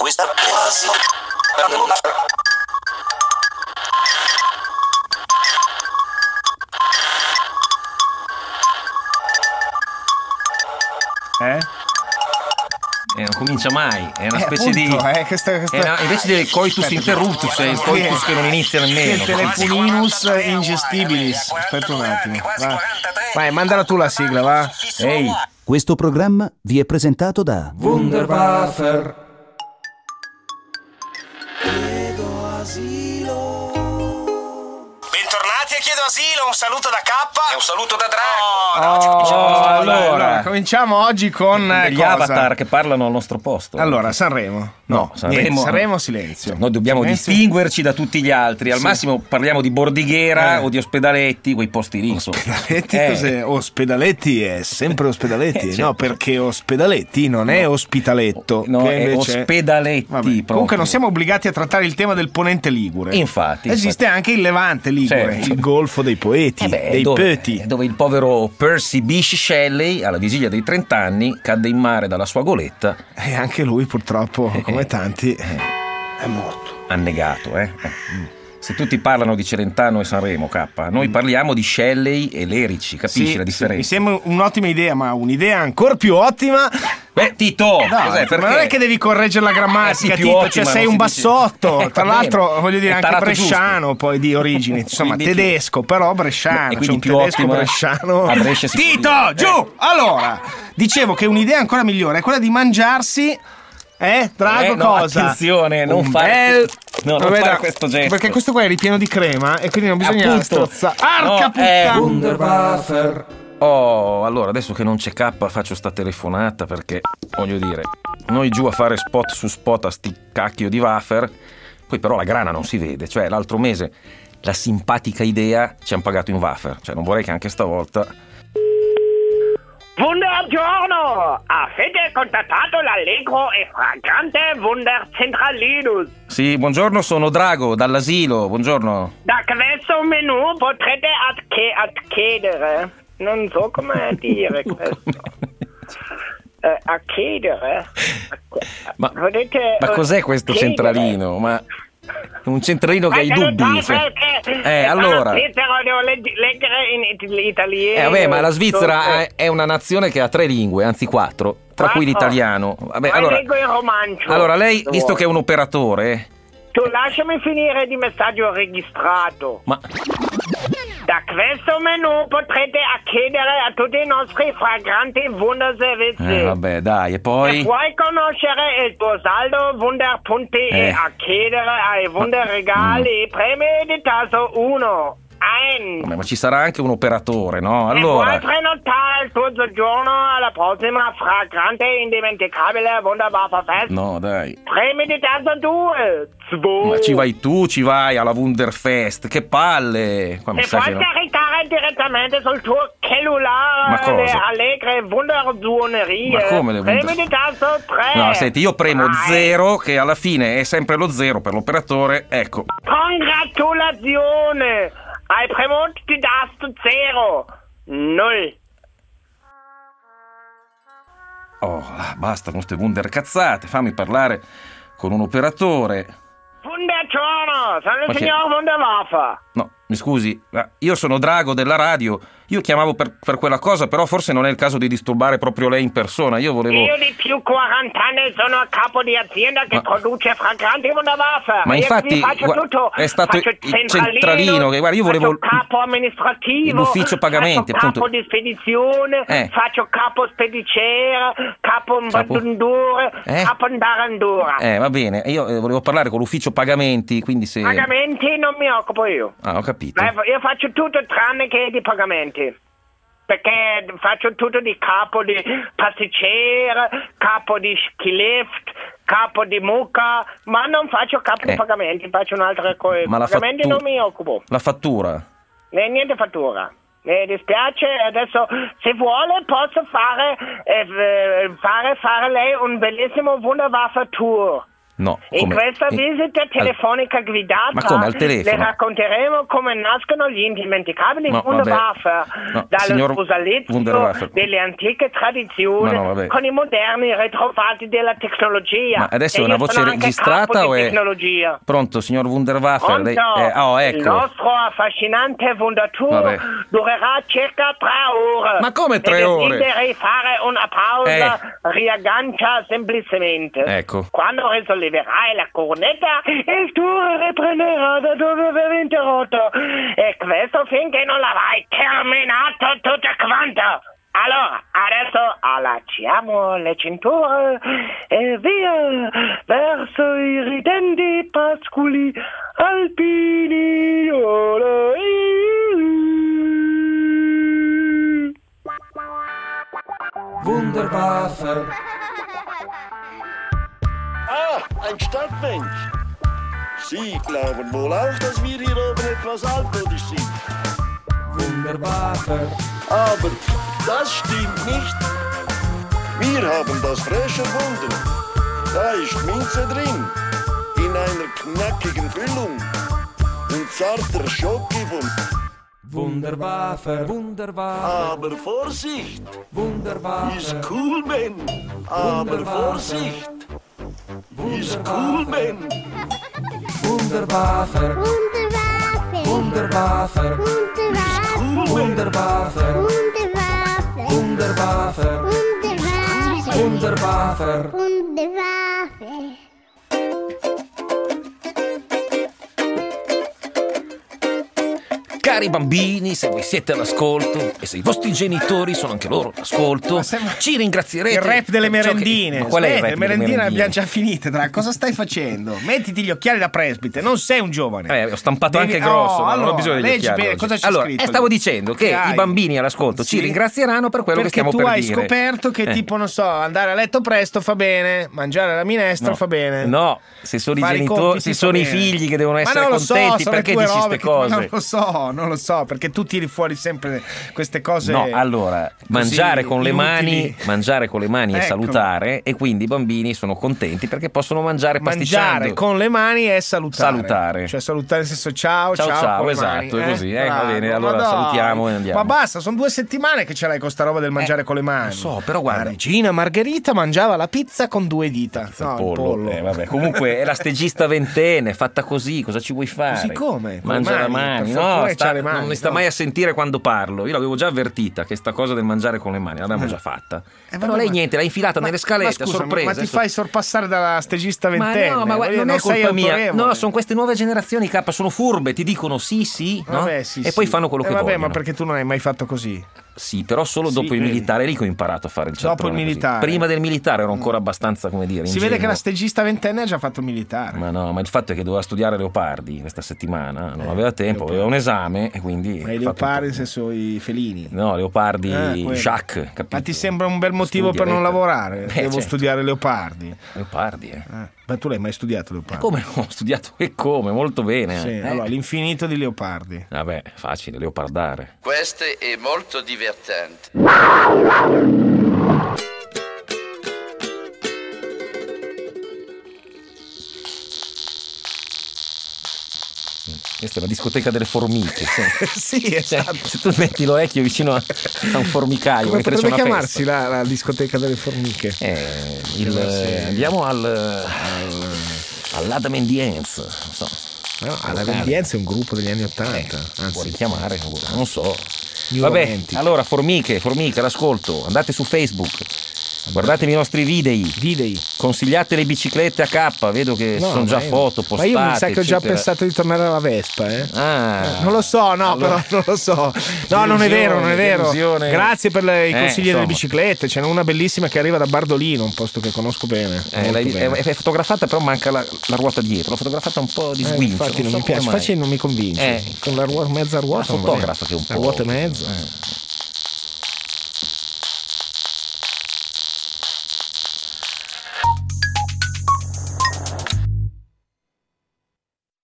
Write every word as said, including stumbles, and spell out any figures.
Questa quasi Eh? Eh, non comincia mai, è una Eh, specie appunto, di... eh, questa- questa- è una- invece del coitus Aspetta, interruptus, è il coitus che non inizia nemmeno. Il telefoninus ingestibilis. Aspetta un attimo. Va. Vai, mandala tu la sigla, va. Ehi, Questo programma vi è presentato da Wunderwaffer. Bentornati a Chiedo Asilo, un saluto da K e un saluto da Drago. Oh, Oggi cominciamo con allora, allora. cominciamo oggi con eh, degli cosa? avatar che parlano al nostro posto. Allora, Sanremo. No, niente, Sanremo- Sanremo silenzio. Noi dobbiamo Silenzio. distinguerci da tutti gli altri. Al Sì. massimo parliamo di Bordighera Eh. o di Ospedaletti, quei posti lì. insomma. Ospedaletti Eh. cos'è? Ospedaletti è sempre Ospedaletti, Eh, certo. no? Perché Ospedaletti non è ospitaletto. No, che è invece- Ospedaletti Vabbè, proprio. comunque non siamo obbligati a trattare il tema del ponente ligure. Infatti, Esiste infatti. anche il Levante ligure, Certo. il golfo dei poeti, Eh beh, dei dove, poeti. dove il povero Percy Bysshe Shelley, alla vigilia dei trenta anni, cadde in mare dalla sua goletta, E anche lui purtroppo, come tanti, È morto. annegato. Eh? Eh. Se tutti parlano di Celentano e Sanremo, K, noi parliamo di Shelley e Lerici, capisci Sì, la differenza? mi sembra un'ottima idea, ma un'idea ancora più ottima. Beh, Tito, No, cos'è? ma Perché? non è che devi correggere la grammatica, Eh sì, più Tito, ottima, cioè sei non un si dice. bassotto. Eh, Tra va l'altro, bene. voglio dire, È anche tarato bresciano giusto. poi di origine, insomma, Quindi più- tedesco, però bresciano. E C'è quindi un più tedesco ottima- bresciano. a Brescia si può Tito, dire. giù! Allora, dicevo che un'idea ancora migliore è quella di mangiarsi. Eh, Drago, Eh, no, cosa? attenzione, non Un fare bel- questo- no, non Vabbè, fare dai, questo gesto. Perché questo qua è ripieno di crema e quindi non bisogna Appunto. strozzare. No, Arca eh, puttana! Wunderwaffer. Oh, allora adesso che non c'è K faccio sta telefonata perché, voglio dire, noi giù a fare spot su spot a sti cacchio di wafer, poi però la grana non si vede, cioè l'altro mese la simpatica idea ci hanno pagato in wafer, cioè non vorrei che anche stavolta... Buongiorno! Avete contattato l'allegro e fragrante Wundercentralinus. Sì, buongiorno, sono Drago, dall'asilo, buongiorno. Da questo menù potrete adche- accedere. Non so come dire questo. Eh, accedere? Ma, Potete, ma cos'è questo accedere? centralino? Ma un centralino che ha i Ma dubbi? non cioè- sai perché? Eh, allora... Svizzera devo legg- leggere in it- italiano. Eh vabbè, ma la Svizzera Tutto. è- è una nazione che ha tre lingue, anzi quattro, tra cui Quattro? l'italiano. Vabbè, Ma allora, leggo in romancio. allora lei, Se visto vuoi. che è un operatore, Tu lasciami finire di messaggio registrato. ma Da questo menù potrete accedere a tutti i nostri fragranti wunderservizi. eh, vabbè, dai, e Se poi vuoi conoscere il tuo saldo Wunder.de Eh. e accedere ai wunderregali e premi di tasso uno. Ein. vabbè, ma ci sarà anche un operatore, no? Se vuoi Allora, prenotare il tuo soggiorno alla prossima fragrante e indimenticabile Wunderwaffer Fest, no, dai. premi di tasso due. Ma ci vai tu, ci vai alla Wunderfest, che palle! Qua mi Se sa puoi che no. caricare direttamente sul tuo cellulare Ma cosa? le allegre wundersuonerie. Ma come le wunder- Premi di tasso tre. No, senti, io premo Vai. zero, che alla fine è sempre lo zero per l'operatore, ecco. Congratulazione! Hai premuto di tasto zero. Null. Oh, ah, basta con queste Wunder cazzate, fammi parlare con un operatore. Wundergiorno, sono il Ma che- signor Wunderwaffer. No, mi scusi, ma io sono Drago della radio, io chiamavo per, per quella cosa, però forse non è il caso di disturbare proprio lei in persona, io volevo... Io di più quaranta anni sono a capo di azienda che Ma- produce fragranti Wunderwaffer. Ma Io infatti, qui faccio gua- tutto. è stato Faccio il centralino che- guarda, io faccio volevo- capo amministrativo, l'ufficio pagamenti, faccio appunto. capo di spedizione, Eh. faccio capo spedicera, capo Capo- bandundure, Eh? capo andarandura. Eh, va bene, io eh, volevo parlare con l'ufficio pagamenti, quindi se... Pagamenti non mi occupo io. Ah, ho capito. Eh, Io faccio tutto tranne che di pagamenti. Perché faccio tutto di capo di pasticcera, capo di ski lift, capo di mucca, ma non faccio capo Eh. di pagamenti, faccio un'altra cosa. Ma la Pagamenti fattu- non mi occupo. La fattura? Eh, niente fattura. Mi dispiace, adesso se vuole posso fare, eh, f- fare, fare lei un bellissimo Wunderwaffer Tour. No, In come? questa Eh, visita telefonica guidata Ma come, al telefono? le racconteremo come nascono gli indimenticabili No, Wunderwaffe, No, dallo signor sposalizio Wunderwaffe. delle antiche tradizioni Ma no, vabbè. con i moderni retrovati della tecnologia. Ma adesso E è una io voce sono anche registrata capo o di è... tecnologia. Pronto, signor Wunderwaffe? Lei- Pronto? eh, oh, Il ecco. nostro affascinante Wundertour Vabbè. durerà circa tre ore. Ma come tre e ore? Desideri fare una pausa, riaggancia semplicemente. Ecco. Quando risolleverai la cornetta, il tour riprenderà da dove avevi interrotto. E questo finché non l'avrai terminato tutto quanto. Allora, adesso allacciamo le cinture e via verso i ridenti pascoli alpini. Wunderwaffe. Ah, ein Stadtmensch. Sie glauben wohl auch, dass wir hier oben etwas altmodisch sind. Wunderwaffe. Aber das stimmt nicht. Wir haben das frisch erfunden. Da ist Minze drin, in einer knackigen Füllung und zarter Schoki von... Wunderwaffe. Wunderwaffe. Aber Vorsicht, Wunderwaffe. ist cool, Ben. Aber Vorsicht, ist cool, Ben. Wunderwaffe. Wunderwaffe. Wunderwaffe. Wunderwaffe. Wunderwaffe. Wunderwaffe. Wunderwaffe. Wunderwaffe. Wunderwaffe. Wunderwaffe. Cari bambini, se voi siete all'ascolto e se i vostri genitori sono anche loro all'ascolto, sembra- ci ringrazierete. Il rap delle per ciò che- merendine. Ma qual è il Aspetta, rap le delle merendine merendine? abbiamo già finite. Tra... Cosa stai facendo? Mettiti gli occhiali da presbite, non sei un giovane. Eh, ho stampato Devi- anche grosso, Oh, ma non allora, ho bisogno degli leggi occhiali bene, oggi. cosa c'è Allora, scritto eh, stavo lì? dicendo che Dai. i bambini all'ascolto Sì. ci ringrazieranno per quello Perché che stiamo tu per hai dire. scoperto che Eh. tipo, non so, andare a letto presto fa bene, mangiare la minestra No. fa bene. No, se sono i Fare genitori, compiti se fa sono i bene. figli che devono Ma essere non lo so, contenti, sono le perché tue dici robe queste che- ma cose? non lo so, non lo so, perché tu tiri fuori sempre queste cose. No, allora, mangiare con le mani, inutili. mangiare con le mani è Ecco. salutare e quindi i bambini sono contenti perché possono mangiare pasticciando. Mangiare con le mani è salutare. Salutare. Cioè salutare nel senso ciao, Ciao, ciao, ciao, con le esatto, mani, è così, eh, va Bravo, bene, allora ma dai. salutiamo e andiamo. Ma basta, sono due settimane che ce l'hai con sta roba del mangiare con le mani. lo so, però guarda- La regina Margherita mangiava la pizza con due dita. No, il il pollo. pollo. Eh, vabbè. Comunque è la stagista ventenne, fatta così, cosa ci vuoi fare? Così come? Con Mangia le la mani, mani, per no, fortuna sta- c'ha le mani, non mi sta no. mai a sentire quando parlo. Io l'avevo già avvertita che sta cosa del mangiare con le mani, l'abbiamo già fatta. Eh, Però vabbè, lei ma- niente, l'ha infilata Ma- nelle scalette ma a scusami, sorpresa. Ma ti adesso- fai sorpassare dalla stagista Ma ventenne? no, ma guarda, Voglio non dire, è colpa sei mia. autorevole. No, sono queste nuove generazioni, K, sono furbe, ti dicono sì, sì, no? Vabbè, sì, e sì. poi fanno quello Eh, che vabbè, vogliono. ma perché tu non hai mai fatto così? Sì, però solo Sì, dopo il vedi. militare, lì che ho imparato a fare il Dopo il cialtrone così. militare. Prima del militare ero ancora abbastanza, come dire, Si ingenuo. vede che la stagista ventenne ha già fatto il militare. Ma no, ma il fatto è che doveva studiare Leopardi questa settimana, non aveva tempo, Leopardi. aveva un esame e quindi... Ma i ha fatto leopardi un se sono i felini. po'- No, Leopardi, Ah, quello. Jacques, capito? Ma ti sembra un bel motivo Studia, per non vedi? lavorare? Eh, Devo certo. studiare leopardi. Leopardi, eh. Eh, ma tu l'hai mai studiato leopardi? Come no? Ho studiato e come, molto bene. Sì, eh. allora l'infinito di leopardi. Vabbè, facile, leopardare. Questo è molto divertente. Questa è la discoteca delle formiche. sì. Sì, Cioè, esatto. se tu metti l'orecchio vicino a, a un formicaio, Come mentre c'è potrebbe una chiamarsi festa. la, la discoteca delle formiche? Eh, il, Deve essere- eh, andiamo al, all'Adam and the Ants, non so. No, alla locale. Vendienza è un gruppo degli anni Ottanta. Eh, puoi Anzi, richiamare, non so. New Vabbè, Romantic. allora formiche, formiche, l'ascolto, andate su Facebook, guardatevi i nostri video, Videi. consigliate le biciclette a K, vedo che No, sono già ma io- foto postate. Ma io mi sa che ho già eccetera. pensato di tornare alla Vespa, eh. Ah, Non lo so, no, Allora- però non lo so. No, non è vero, non è vero. delusione. Grazie per le- i Eh, consigli insomma. delle biciclette. Ce n'è una bellissima che arriva da Bardolino, un posto che conosco bene. Eh, molto l'hai- bene. è, è fotografata, però manca la, la ruota dietro. L'ho fotografata un po' di Eh, sguincio. infatti non so mi come piace, mai. infatti non mi convince. Eh. Con la ruota, mezza ruota. La non va bene. fotografa che è un La po'. ruota e mezza. Eh.